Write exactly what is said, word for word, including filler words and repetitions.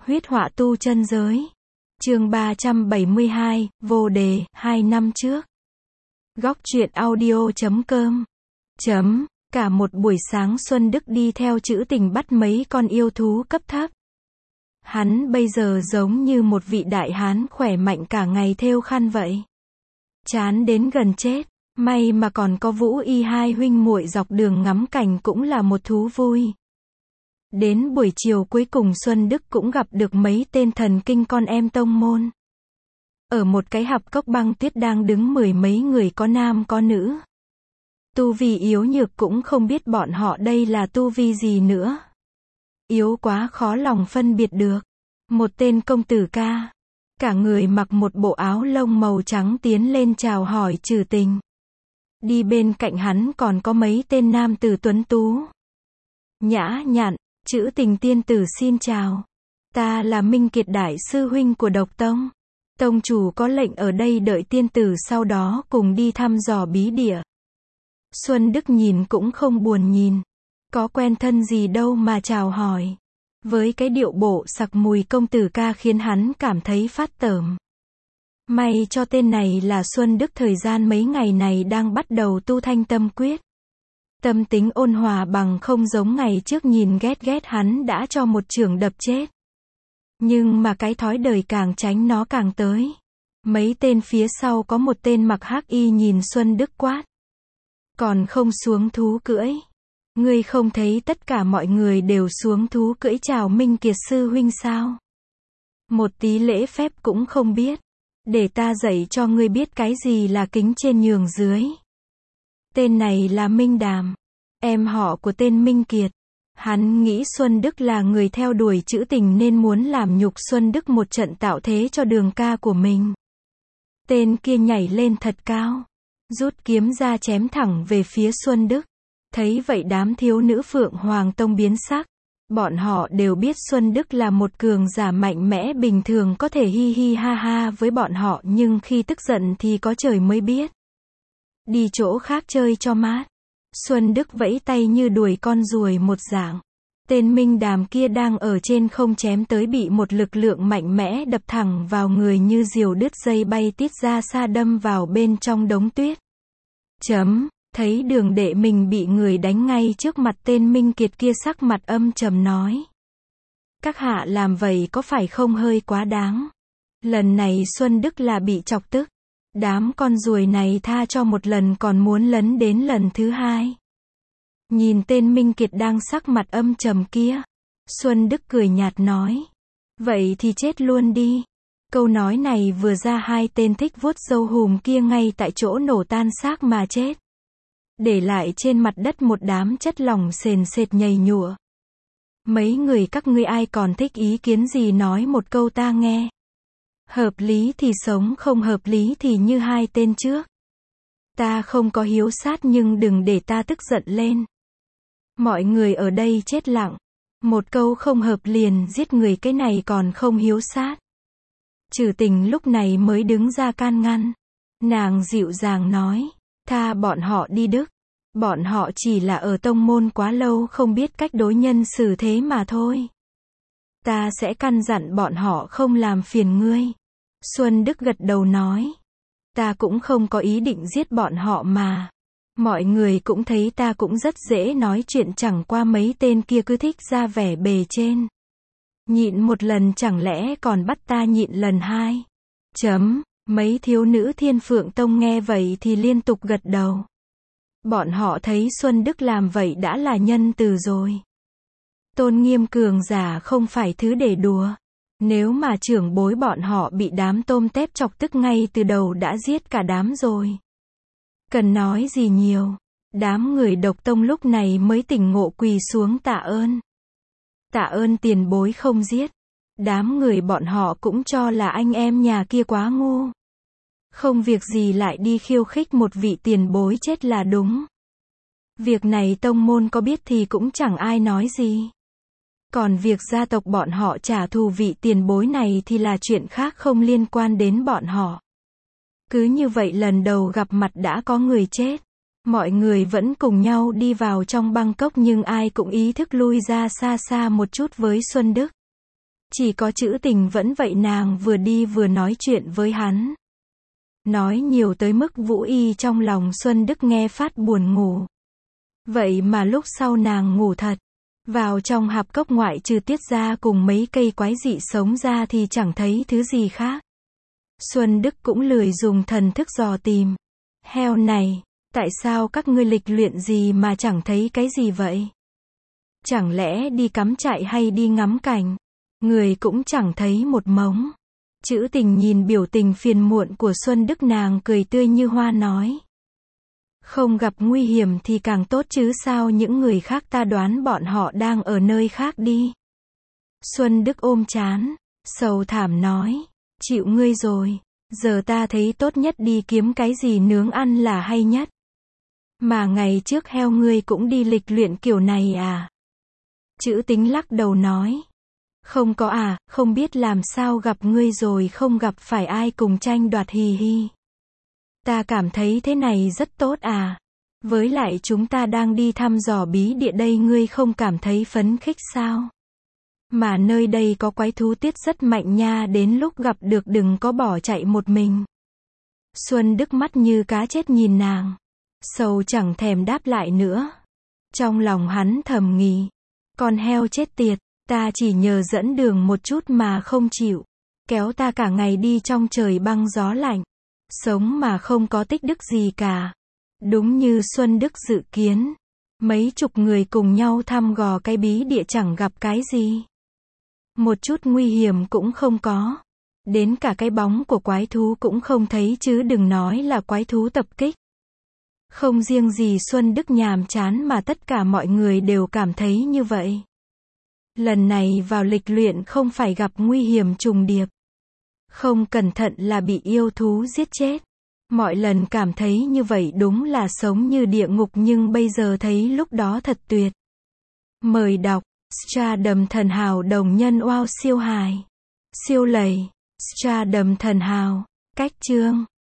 Huyết họa tu chân giới. Chương ba trăm bảy mươi hai, vô đề, hai năm trước. Góc truyện audio chấm com. Chấm, cả một buổi sáng Xuân Đức đi theo Trữ Tình bắt mấy con yêu thú cấp thấp. Hắn bây giờ giống như một vị đại hán khỏe mạnh cả ngày thêu khăn vậy. Chán đến gần chết, may mà còn có Vũ Y hai huynh muội dọc đường ngắm cảnh cũng là một thú vui. Đến buổi chiều cuối cùng Xuân Đức cũng gặp được mấy tên thần kinh con em tông môn. Ở một cái hạp cốc băng tuyết đang đứng mười mấy người có nam có nữ. Tu vi yếu nhược cũng không biết bọn họ đây là tu vi gì nữa. Yếu quá khó lòng phân biệt được. Một tên công tử ca, cả người mặc một bộ áo lông màu trắng tiến lên chào hỏi Trừ Tình. Đi bên cạnh hắn còn có mấy tên nam tử tuấn tú. Nhã nhặn, Trữ Tình tiên tử xin chào. Ta là Minh Kiệt đại sư huynh của Độc Tông. Tông chủ có lệnh ở đây đợi tiên tử sau đó cùng đi thăm dò bí địa. Xuân Đức nhìn cũng không buồn nhìn. Có quen thân gì đâu mà chào hỏi. Với cái điệu bộ sặc mùi công tử ca khiến hắn cảm thấy phát tởm. May cho tên này là Xuân Đức thời gian mấy ngày này đang bắt đầu tu thanh tâm quyết. Tâm tính ôn hòa bằng không giống ngày trước nhìn ghét ghét hắn đã cho một chưởng đập chết. Nhưng mà cái thói đời càng tránh nó càng tới. Mấy tên phía sau có một tên mặc hắc y nhìn Xuân Đức quát. Còn không xuống thú cưỡi. Ngươi không thấy tất cả mọi người đều xuống thú cưỡi chào Minh Kiệt sư huynh sao? Một tí lễ phép cũng không biết. Để ta dạy cho ngươi biết cái gì là kính trên nhường dưới. Tên này là Minh Đàm, em họ của tên Minh Kiệt. Hắn nghĩ Xuân Đức là người theo đuổi Trữ Tình nên muốn làm nhục Xuân Đức một trận tạo thế cho đường ca của mình. Tên kia nhảy lên thật cao, rút kiếm ra chém thẳng về phía Xuân Đức. Thấy vậy đám thiếu nữ Phượng Hoàng Tông biến sắc. Bọn họ đều biết Xuân Đức là một cường giả mạnh mẽ bình thường có thể hi hi ha ha với bọn họ nhưng khi tức giận thì có trời mới biết. Đi chỗ khác chơi cho mát. Xuân Đức vẫy tay như đuổi con ruồi một dạng. Tên Minh Đàm kia đang ở trên không chém tới bị một lực lượng mạnh mẽ đập thẳng vào người như diều đứt dây bay tít ra xa đâm vào bên trong đống tuyết. Chấm, thấy đường đệ mình bị người đánh ngay trước mặt tên Minh Kiệt kia sắc mặt âm trầm nói. Các hạ làm vậy có phải không hơi quá đáng? Lần này Xuân Đức là bị chọc tức. Đám con ruồi này tha cho một lần còn muốn lấn đến lần thứ hai. Nhìn tên Minh Kiệt đang sắc mặt âm trầm kia. Xuân Đức cười nhạt nói. Vậy thì chết luôn đi. Câu nói này vừa ra hai tên thích vuốt râu hùm kia ngay tại chỗ nổ tan xác mà chết. Để lại trên mặt đất một đám chất lỏng sền sệt nhầy nhụa. Mấy người các ngươi ai còn thích ý kiến gì nói một câu ta nghe. Hợp lý thì sống không hợp lý thì như hai tên trước. Ta không có hiếu sát nhưng đừng để ta tức giận lên. Mọi người ở đây chết lặng. Một câu không hợp liền giết người cái này còn không hiếu sát. Trừ Tình lúc này mới đứng ra can ngăn. Nàng dịu dàng nói. Tha bọn họ đi Đức. Bọn họ chỉ là ở tông môn quá lâu không biết cách đối nhân xử thế mà thôi. Ta sẽ căn dặn bọn họ không làm phiền ngươi. Xuân Đức gật đầu nói. Ta cũng không có ý định giết bọn họ mà. Mọi người cũng thấy ta cũng rất dễ nói chuyện chẳng qua mấy tên kia cứ thích ra vẻ bề trên. Nhịn một lần chẳng lẽ còn bắt ta nhịn lần hai. Chấm, mấy thiếu nữ Thiên Phượng Tông nghe vậy thì liên tục gật đầu. Bọn họ thấy Xuân Đức làm vậy đã là nhân từ rồi. Tôn nghiêm cường giả không phải thứ để đùa. Nếu mà trưởng bối bọn họ bị đám tôm tép chọc tức ngay từ đầu đã giết cả đám rồi. Cần nói gì nhiều. Đám người Độc Tông lúc này mới tỉnh ngộ quỳ xuống tạ ơn. Tạ ơn tiền bối không giết. Đám người bọn họ cũng cho là anh em nhà kia quá ngu. Không việc gì lại đi khiêu khích một vị tiền bối chết là đúng. Việc này tông môn có biết thì cũng chẳng ai nói gì. Còn việc gia tộc bọn họ trả thù vị tiền bối này thì là chuyện khác không liên quan đến bọn họ. Cứ như vậy lần đầu gặp mặt đã có người chết. Mọi người vẫn cùng nhau đi vào trong Bangkok nhưng ai cũng ý thức lui ra xa xa một chút với Xuân Đức. Chỉ có trữ tình vẫn vậy, nàng vừa đi vừa nói chuyện với hắn. Nói nhiều tới mức Vũ Y trong lòng Xuân Đức nghe phát buồn ngủ. Vậy mà lúc sau nàng ngủ thật. Vào trong hạp cốc ngoại trừ tiết ra cùng mấy cây quái dị sống ra thì chẳng thấy thứ gì khác. Xuân Đức cũng lười dùng thần thức dò tìm. Heo này, tại sao các ngươi lịch luyện gì mà chẳng thấy cái gì vậy? Chẳng lẽ đi cắm trại hay đi ngắm cảnh? Người cũng chẳng thấy một mống. Trữ tình nhìn biểu tình phiền muộn của Xuân Đức, nàng cười tươi như hoa nói. Không gặp nguy hiểm thì càng tốt chứ sao, những người khác ta đoán bọn họ đang ở nơi khác đi. Xuân Đức ôm trán, sầu thảm nói. Chịu ngươi rồi, giờ ta thấy tốt nhất đi kiếm cái gì nướng ăn là hay nhất. Mà ngày trước heo ngươi cũng đi lịch luyện kiểu này à? Trữ tính lắc đầu nói. Không có à, không biết làm sao gặp ngươi rồi không gặp phải ai cùng tranh đoạt, hì hì. Ta cảm thấy thế này rất tốt à. Với lại chúng ta đang đi thăm dò bí địa đây, ngươi không cảm thấy phấn khích sao? Mà nơi đây có quái thú tiết rất mạnh nha, đến lúc gặp được đừng có bỏ chạy một mình. Xuân Đức mắt như cá chết nhìn nàng. Sầu chẳng thèm đáp lại nữa. Trong lòng hắn thầm nghĩ. Con heo chết tiệt, ta chỉ nhờ dẫn đường một chút mà không chịu. Kéo ta cả ngày đi trong trời băng gió lạnh. Sống mà không có tích đức gì cả. Đúng như Xuân Đức dự kiến. Mấy chục người cùng nhau thăm dò cái bí địa chẳng gặp cái gì. Một chút nguy hiểm cũng không có. Đến cả cái bóng của quái thú cũng không thấy chứ đừng nói là quái thú tập kích. Không riêng gì Xuân Đức nhàm chán mà tất cả mọi người đều cảm thấy như vậy. Lần này vào lịch luyện không phải gặp nguy hiểm trùng điệp. Không cẩn thận là bị yêu thú giết chết. Mọi lần cảm thấy như vậy đúng là sống như địa ngục, nhưng bây giờ thấy lúc đó thật tuyệt. Mời đọc Stardom thần hào đồng nhân wow siêu hài. Siêu lầy. Stardom thần hào. Cách chương